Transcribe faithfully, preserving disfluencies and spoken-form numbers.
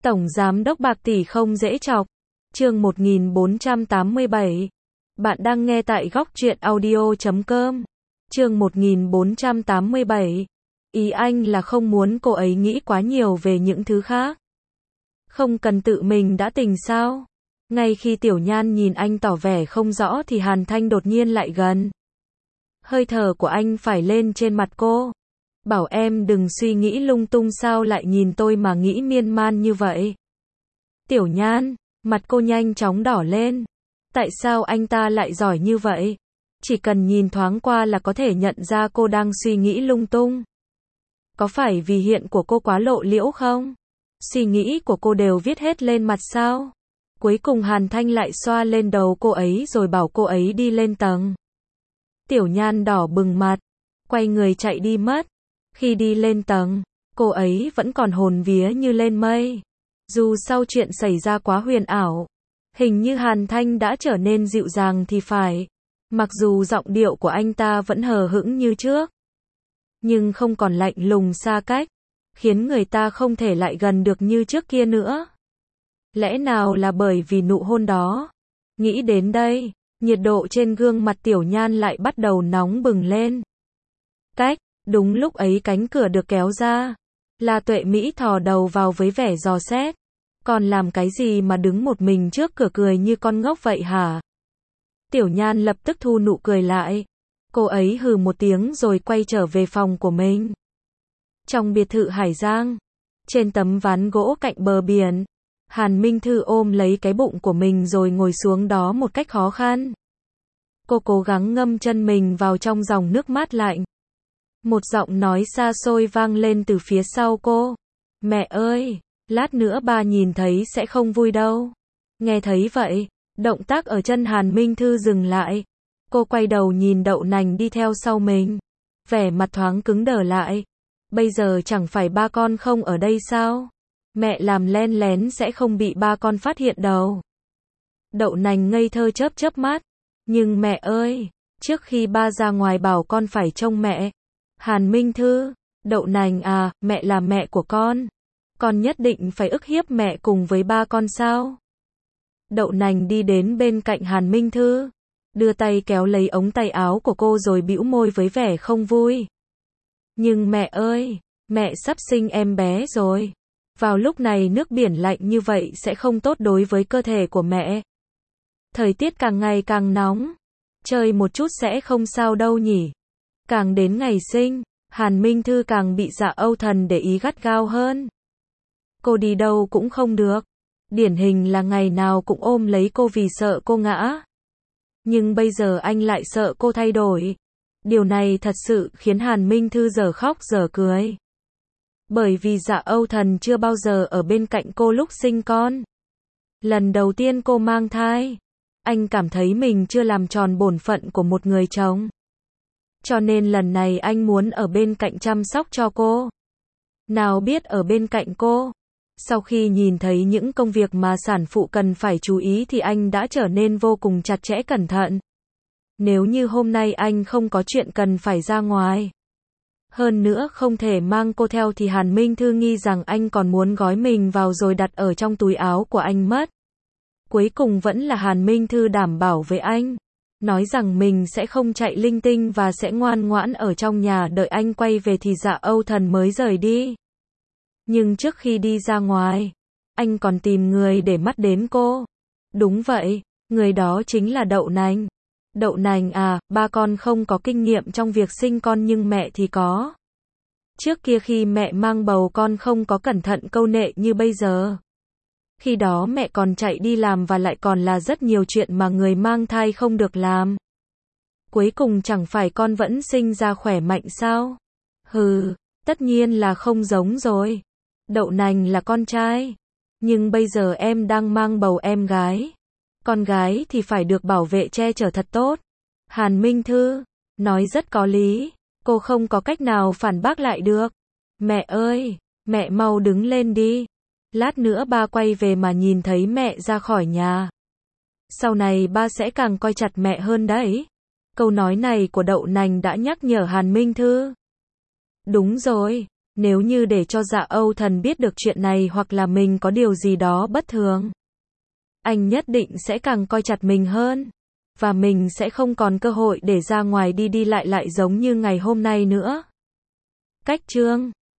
Tổng giám đốc bạc tỷ không dễ chọc. Chương một nghìn bốn trăm tám mươi bảy. Bạn đang nghe tại góc truyện audio chấm com. Chương một nghìn bốn trăm tám mươi bảy. Ý anh là không muốn cô ấy nghĩ quá nhiều về những thứ khác. Không cần tự mình đã tình sao? Ngay khi Tiểu Nhan nhìn anh tỏ vẻ không rõ thì Hàn Thanh đột nhiên lại gần. Hơi thở của anh phải lên trên mặt cô. Bảo em đừng suy nghĩ lung tung, sao lại nhìn tôi mà nghĩ miên man như vậy? Tiểu Nhan, mặt cô nhanh chóng đỏ lên. Tại sao anh ta lại giỏi như vậy? Chỉ cần nhìn thoáng qua là có thể nhận ra cô đang suy nghĩ lung tung. Có phải vì hiện của cô quá lộ liễu không? Suy nghĩ của cô đều viết hết lên mặt sao? Cuối cùng Hàn Thanh lại xoa lên đầu cô ấy rồi bảo cô ấy đi lên tầng. Tiểu Nhan đỏ bừng mặt, quay người chạy đi mất. Khi đi lên tầng, cô ấy vẫn còn hồn vía như lên mây. Dù sau chuyện xảy ra quá huyền ảo, hình như Hàn Thanh đã trở nên dịu dàng thì phải. Mặc dù giọng điệu của anh ta vẫn hờ hững như trước, nhưng không còn lạnh lùng xa cách, khiến người ta không thể lại gần được như trước kia nữa. Lẽ nào là bởi vì nụ hôn đó? Nghĩ đến đây, nhiệt độ trên gương mặt Tiểu Nhan lại bắt đầu nóng bừng lên. Cách, đúng lúc ấy cánh cửa được kéo ra. La Tuệ Mỹ thò đầu vào với vẻ dò xét. Còn làm cái gì mà đứng một mình trước cửa cười như con ngốc vậy hả? Tiểu Nhan lập tức thu nụ cười lại. Cô ấy hừ một tiếng rồi quay trở về phòng của mình. Trong biệt thự Hải Giang, trên tấm ván gỗ cạnh bờ biển, Hàn Minh Thư ôm lấy cái bụng của mình rồi ngồi xuống đó một cách khó khăn. Cô cố gắng ngâm chân mình vào trong dòng nước mát lạnh. Một giọng nói xa xôi vang lên từ phía sau cô. Mẹ ơi, lát nữa ba nhìn thấy sẽ không vui đâu. Nghe thấy vậy, động tác ở chân Hàn Minh Thư dừng lại. Cô quay đầu nhìn Đậu Nành đi theo sau mình. Vẻ mặt thoáng cứng đờ lại. Bây giờ chẳng phải ba con không ở đây sao? Mẹ làm len lén sẽ không bị ba con phát hiện đâu. Đậu Nành ngây thơ chớp chớp mắt. Nhưng mẹ ơi, trước khi ba ra ngoài bảo con phải trông mẹ. Hàn Minh Thư, Đậu Nành à, mẹ là mẹ của con. Con nhất định phải ức hiếp mẹ cùng với ba con sao? Đậu Nành đi đến bên cạnh Hàn Minh Thư, đưa tay kéo lấy ống tay áo của cô rồi bĩu môi với vẻ không vui. Nhưng mẹ ơi, mẹ sắp sinh em bé rồi. Vào lúc này nước biển lạnh như vậy sẽ không tốt đối với cơ thể của mẹ. Thời tiết càng ngày càng nóng. Chơi một chút sẽ không sao đâu nhỉ. Càng đến ngày sinh, Hàn Minh Thư càng bị Dạ Âu Thần để ý gắt gao hơn. Cô đi đâu cũng không được. Điển hình là ngày nào cũng ôm lấy cô vì sợ cô ngã. Nhưng bây giờ anh lại sợ cô thay đổi. Điều này thật sự khiến Hàn Minh Thư dở khóc dở cười. Bởi vì Dạ Âu Thần chưa bao giờ ở bên cạnh cô lúc sinh con. Lần đầu tiên cô mang thai, anh cảm thấy mình chưa làm tròn bổn phận của một người chồng. Cho nên lần này anh muốn ở bên cạnh chăm sóc cho cô. Nào biết ở bên cạnh cô, sau khi nhìn thấy những công việc mà sản phụ cần phải chú ý thì anh đã trở nên vô cùng chặt chẽ cẩn thận. Nếu như hôm nay anh không có chuyện cần phải ra ngoài, hơn nữa không thể mang cô theo thì Hàn Minh Thư nghi rằng anh còn muốn gói mình vào rồi đặt ở trong túi áo của anh mất. Cuối cùng vẫn là Hàn Minh Thư đảm bảo với anh, nói rằng mình sẽ không chạy linh tinh và sẽ ngoan ngoãn ở trong nhà đợi anh quay về thì Dạ Âu Thần mới rời đi. Nhưng trước khi đi ra ngoài, anh còn tìm người để mắt đến cô. Đúng vậy, người đó chính là Đậu Nành. Đậu Nành à, ba con không có kinh nghiệm trong việc sinh con nhưng mẹ thì có. Trước kia khi mẹ mang bầu con không có cẩn thận câu nệ như bây giờ. Khi đó mẹ còn chạy đi làm và lại còn là rất nhiều chuyện mà người mang thai không được làm. Cuối cùng chẳng phải con vẫn sinh ra khỏe mạnh sao? Hừ, tất nhiên là không giống rồi. Đậu Nành là con trai. Nhưng bây giờ em đang mang bầu em gái. Con gái thì phải được bảo vệ che chở thật tốt. Hàn Minh Thư nói rất có lý. Cô không có cách nào phản bác lại được. Mẹ ơi, mẹ mau đứng lên đi. Lát nữa ba quay về mà nhìn thấy mẹ ra khỏi nhà. Sau này ba sẽ càng coi chặt mẹ hơn đấy. Câu nói này của Đậu Nành đã nhắc nhở Hàn Minh Thư. Đúng rồi, Nếu như để cho Dạ Âu Thần biết được chuyện này hoặc là mình có điều gì đó bất thường, anh nhất định sẽ càng coi chặt mình hơn. Và mình sẽ không còn cơ hội để ra ngoài đi đi lại lại giống như ngày hôm nay nữa. Cách chương